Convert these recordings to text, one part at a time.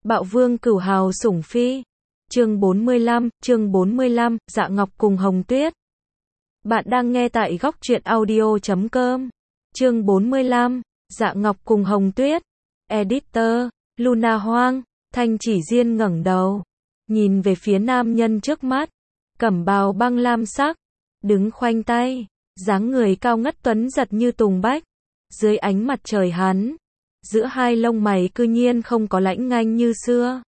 Bạo Vương Cửu Hào Sủng Phi. Chương 45, Dạ Ngọc cùng Hồng Tuyết. Bạn đang nghe tại góc truyện audio.com. Chương 45, Dạ Ngọc cùng Hồng Tuyết. Editor, Luna Hoang. Thanh Chỉ Diên ngẩng đầu, nhìn về phía nam nhân trước mắt, cẩm bào băng lam sắc, đứng khoanh tay, dáng người cao ngất tuấn giật như tùng bách. Dưới ánh mặt trời hắn, giữa hai lông mày cư nhiên không có lãnh nganh như xưa.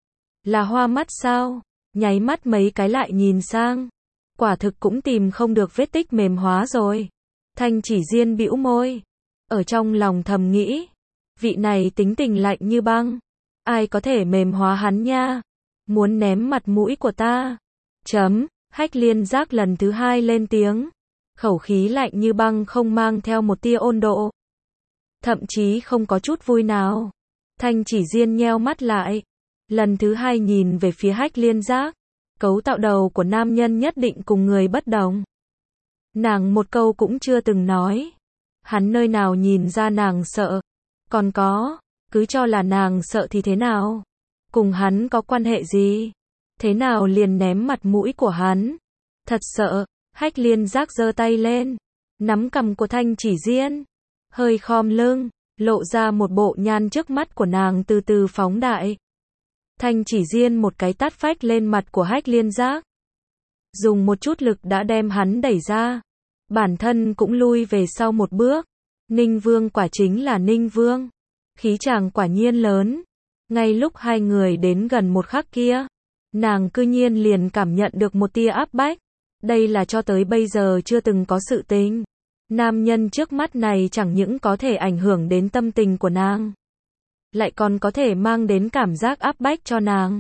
Là hoa mắt sao? Nháy mắt mấy cái lại nhìn sang, quả thực cũng tìm không được vết tích mềm hóa rồi. Thanh Chỉ Diên bĩu môi, ở trong lòng thầm nghĩ, vị này tính tình lạnh như băng, ai có thể mềm hóa hắn nha? Muốn ném mặt mũi của ta. Hách Liên Giác lần thứ hai lên tiếng, khẩu khí lạnh như băng không mang theo một tia ôn độ, thậm chí không có chút vui nào. Thanh Chỉ Diên nheo mắt lại, lần thứ hai nhìn về phía Hách Liên Giác. Cấu tạo đầu của nam nhân nhất định cùng người bất đồng. Nàng một câu cũng chưa từng nói. Hắn nơi nào nhìn ra nàng sợ? Còn có, cứ cho là nàng sợ thì thế nào? Cùng hắn có quan hệ gì? Thế nào liền ném mặt mũi của hắn? Thật sợ. Hách Liên Giác giơ tay lên, nắm cằm của Thanh Chỉ Diên, hơi khom lưng, lộ ra một bộ nhan trước mắt của nàng từ từ phóng đại. Thanh Chỉ Diên một cái tát phách lên mặt của Hách Liên Giác, dùng một chút lực đã đem hắn đẩy ra, bản thân cũng lui về sau một bước. Ninh Vương quả chính là Ninh Vương, khí chàng quả nhiên lớn. Ngay lúc hai người đến gần một khắc kia, nàng cư nhiên liền cảm nhận được một tia áp bách. Đây là cho tới bây giờ chưa từng có sự tình. Nam nhân trước mắt này chẳng những có thể ảnh hưởng đến tâm tình của nàng, lại còn có thể mang đến cảm giác áp bách cho nàng.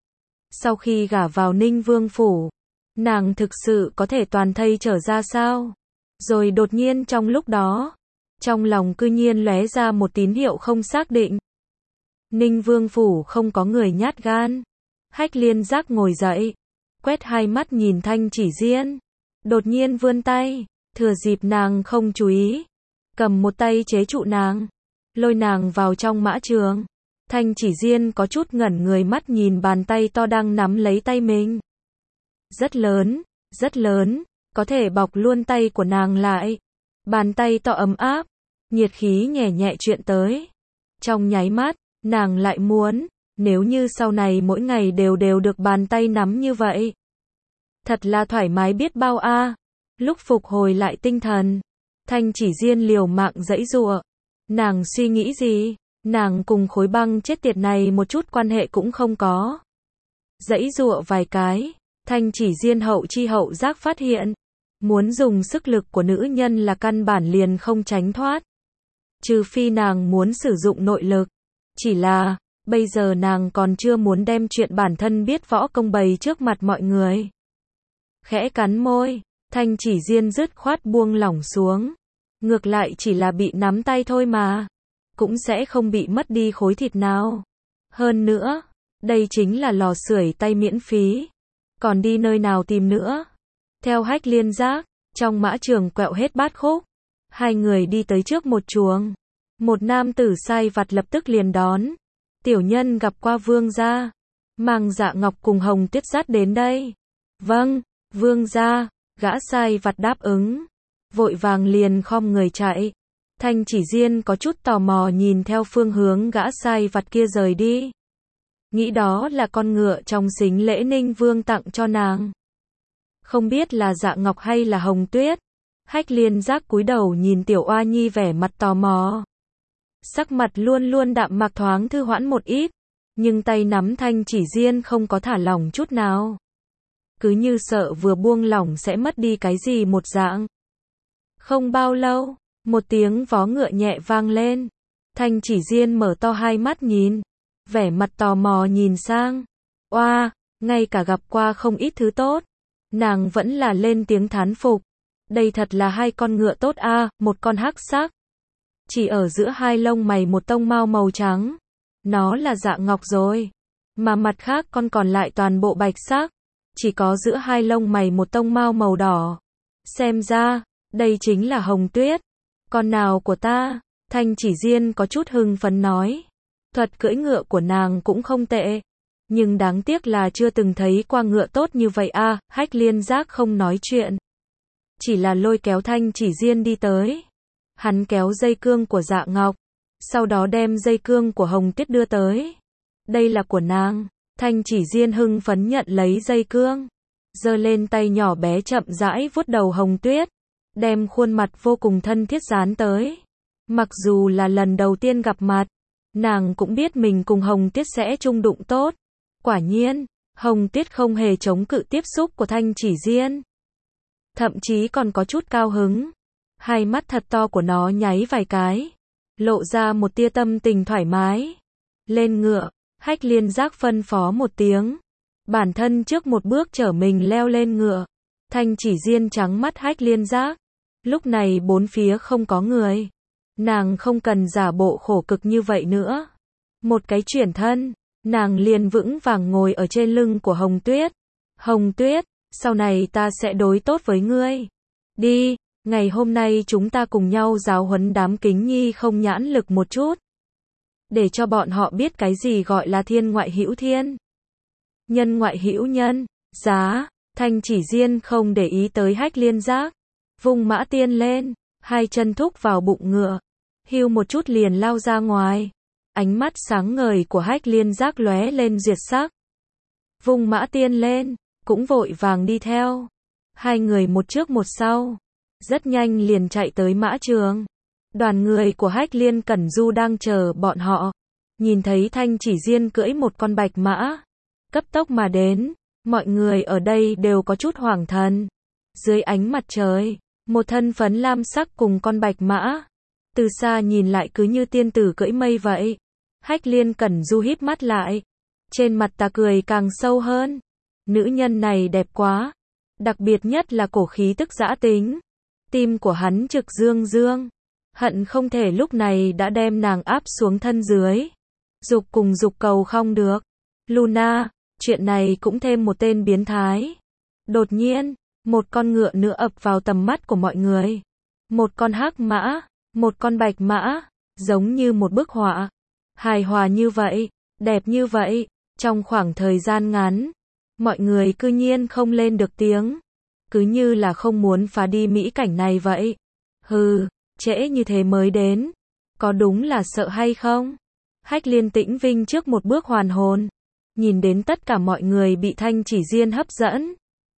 Sau khi gả vào Ninh Vương phủ, nàng thực sự có thể toàn thây trở ra sao? Rồi đột nhiên trong lúc đó, trong lòng cư nhiên lóe ra một tín hiệu không xác định. Ninh Vương phủ không có người nhát gan. Hách Liên Giác ngồi dậy, quét hai mắt nhìn Thanh Chỉ Diên, đột nhiên vươn tay, thừa dịp nàng không chú ý, cầm một tay chế trụ nàng, lôi nàng vào trong mã trường. Thanh Chỉ Diên có chút ngẩn người, mắt nhìn bàn tay to đang nắm lấy tay mình. Rất lớn, có thể bọc luôn tay của nàng lại. Bàn tay to ấm áp, nhiệt khí nhẹ nhẹ chuyện tới. Trong nháy mắt, nàng lại muốn, nếu như sau này mỗi ngày đều được bàn tay nắm như vậy, thật là thoải mái biết bao a. Lúc phục hồi lại tinh thần, Thanh Chỉ Diên liều mạng giãy giụa. Nàng suy nghĩ gì? Nàng cùng khối băng chết tiệt này một chút quan hệ cũng không có. Giãy giụa vài cái, Thanh Chỉ Diên hậu chi hậu giác phát hiện, muốn dùng sức lực của nữ nhân là căn bản liền không tránh thoát. Trừ phi nàng muốn sử dụng nội lực. Chỉ là, bây giờ nàng còn chưa muốn đem chuyện bản thân biết võ công bày trước mặt mọi người. Khẽ cắn môi, Thanh Chỉ Diên dứt khoát buông lỏng xuống. Ngược lại chỉ là bị nắm tay thôi mà, cũng sẽ không bị mất đi khối thịt nào. Hơn nữa, đây chính là lò sưởi tay miễn phí, còn đi nơi nào tìm nữa. Theo Hách Liên Giác, trong mã trường quẹo hết bát khúc, hai người đi tới trước một chuồng. Một nam tử sai vặt lập tức liền đón. Tiểu nhân gặp qua vương gia, mang Dạ Ngọc cùng Hồng Tuyết dắt đến đây. Vâng, vương gia. Gã sai vặt đáp ứng, vội vàng liền khom người chạy. Thanh Chỉ Diên có chút tò mò nhìn theo phương hướng gã sai vặt kia rời đi, nghĩ đó là con ngựa trong sính lễ Ninh Vương tặng cho nàng. Không biết là Dạ Ngọc hay là Hồng Tuyết. Hách Liên Giác cúi đầu nhìn tiểu oa nhi vẻ mặt tò mò. Sắc mặt luôn luôn đạm mạc thoáng thư hoãn một ít, nhưng tay nắm Thanh Chỉ Diên không có thả lỏng chút nào, cứ như sợ vừa buông lỏng sẽ mất đi cái gì một dạng. Không bao lâu, một tiếng vó ngựa nhẹ vang lên. Thanh Chỉ Diên mở to hai mắt nhìn, vẻ mặt tò mò nhìn sang. Oa, ngay cả gặp qua không ít thứ tốt, nàng vẫn là lên tiếng thán phục. Đây thật là hai con ngựa tốt a, một con hắc sắc, chỉ ở giữa hai lông mày một tông mao màu trắng, nó là Dạ Ngọc rồi, mà mặt khác con còn lại toàn bộ bạch sắc, chỉ có giữa hai lông mày một tông mao màu đỏ. Xem ra, đây chính là Hồng Tuyết. Con nào của ta? Thanh Chỉ Diên có chút hưng phấn nói. Thuật cưỡi ngựa của nàng cũng không tệ. Nhưng đáng tiếc là chưa từng thấy qua ngựa tốt như vậy a. Hách Liên Giác không nói chuyện. Chỉ là lôi kéo Thanh Chỉ Diên đi tới. Hắn kéo dây cương của Dạ Ngọc. Sau đó đem dây cương của Hồng Tuyết đưa tới. Đây là của nàng. Thanh Chỉ Diên hưng phấn nhận lấy dây cương. Giơ lên tay nhỏ bé chậm rãi vuốt đầu Hồng Tuyết. Đem khuôn mặt vô cùng thân thiết dán tới. Mặc dù là lần đầu tiên gặp mặt, nàng cũng biết mình cùng Hồng Tuyết sẽ chung đụng tốt. Quả nhiên, Hồng Tuyết không hề chống cự tiếp xúc của Thanh Chỉ Diên. Thậm chí còn có chút cao hứng. Hai mắt thật to của nó nháy vài cái. Lộ ra một tia tâm tình thoải mái. Lên ngựa, Hách Liên Giác phân phó một tiếng. Bản thân trước một bước chở mình leo lên ngựa. Thanh Chỉ Diên trắng mắt Hách Liên Giác. Lúc này bốn phía không có người. Nàng không cần giả bộ khổ cực như vậy nữa. Một cái chuyển thân, nàng liền vững vàng ngồi ở trên lưng của Hồng Tuyết. Hồng Tuyết, sau này ta sẽ đối tốt với ngươi. Đi, ngày hôm nay chúng ta cùng nhau giáo huấn đám Kính Nhi không nhãn lực một chút. Để cho bọn họ biết cái gì gọi là thiên ngoại hữu thiên. Nhân ngoại hữu nhân, giá. Thanh Chỉ Diên không để ý tới Hách Liên Giác. Vùng mã tiên lên, hai chân thúc vào bụng ngựa. Hưu một chút liền lao ra ngoài. Ánh mắt sáng ngời của Hách Liên Giác lóe lên diệt sắc. Vùng mã tiên lên, cũng vội vàng đi theo. Hai người một trước một sau. Rất nhanh liền chạy tới mã trường. Đoàn người của Hách Liên Cẩn Du đang chờ bọn họ. Nhìn thấy Thanh Chỉ Diên cưỡi một con bạch mã. Cấp tốc mà đến. Mọi người ở đây đều có chút hoảng thần. Dưới ánh mặt trời, một thân phấn lam sắc cùng con bạch mã. Từ xa nhìn lại cứ như tiên tử cưỡi mây vậy. Hách Liên Cẩn Du híp mắt lại. Trên mặt ta cười càng sâu hơn. Nữ nhân này đẹp quá. Đặc biệt nhất là cổ khí tức dã tính. Tim của hắn trực dương dương. Hận không thể lúc này đã đem nàng áp xuống thân dưới. Dục cùng dục cầu không được. Luna, chuyện này cũng thêm một tên biến thái. Đột nhiên, một con ngựa nữa ập vào tầm mắt của mọi người. Một con hắc mã, một con bạch mã, giống như một bức họa. Hài hòa như vậy, đẹp như vậy, trong khoảng thời gian ngắn. Mọi người cư nhiên không lên được tiếng. Cứ như là không muốn phá đi mỹ cảnh này vậy. Hừ, trễ như thế mới đến. Có đúng là sợ hay không? Hách Liên Tĩnh Vinh trước một bước hoàn hồn. Nhìn đến tất cả mọi người bị Thanh Chỉ Diên hấp dẫn.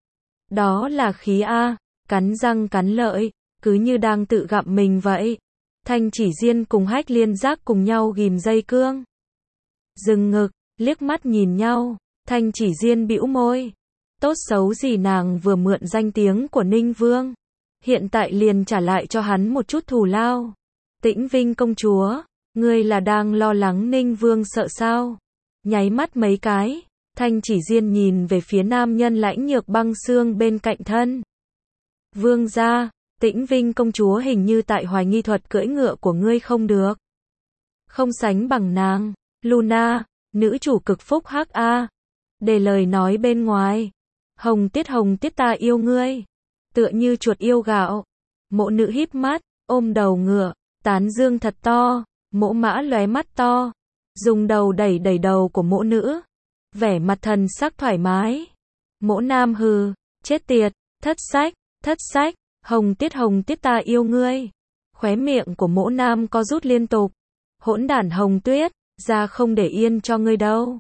Đó là khí A, cắn răng cắn lợi, cứ như đang tự gặm mình vậy. Thanh Chỉ Diên cùng Hách Liên Giác cùng nhau ghim dây cương. Dừng ngực, liếc mắt nhìn nhau, Thanh Chỉ Diên bĩu môi. Tốt xấu gì nàng vừa mượn danh tiếng của Ninh Vương. Hiện tại liền trả lại cho hắn một chút thù lao. Tĩnh Vinh công chúa, ngươi là đang lo lắng Ninh Vương sợ sao? Nháy mắt mấy cái, Thanh Chỉ Diên nhìn về phía nam nhân lãnh nhược băng xương bên cạnh thân. Vương gia, Tĩnh Vinh công chúa hình như tại hoài nghi thuật cưỡi ngựa của ngươi không được. Không sánh bằng nàng, Luna, nữ chủ cực phúc hắc a. Để lời nói bên ngoài. Hồng Tiết ta yêu ngươi. Tựa như chuột yêu gạo. Mộ nữ híp mắt, ôm đầu ngựa, tán dương thật to, mộ mã lóe mắt to. Dùng đầu đẩy đẩy đầu của mộ nữ. Vẻ mặt thần sắc thoải mái. Mộ nam hừ, chết tiệt, thất sách, Hồng Tiết ta yêu ngươi. Khóe miệng của mộ nam co rút liên tục. Hỗn đản Hồng Tuyết, ra không để yên cho ngươi đâu.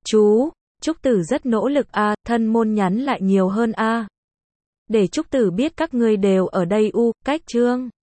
Trúc Tử rất nỗ lực a, thân môn nhắn lại nhiều hơn a. Để Trúc Tử biết các ngươi đều ở đây cách chương.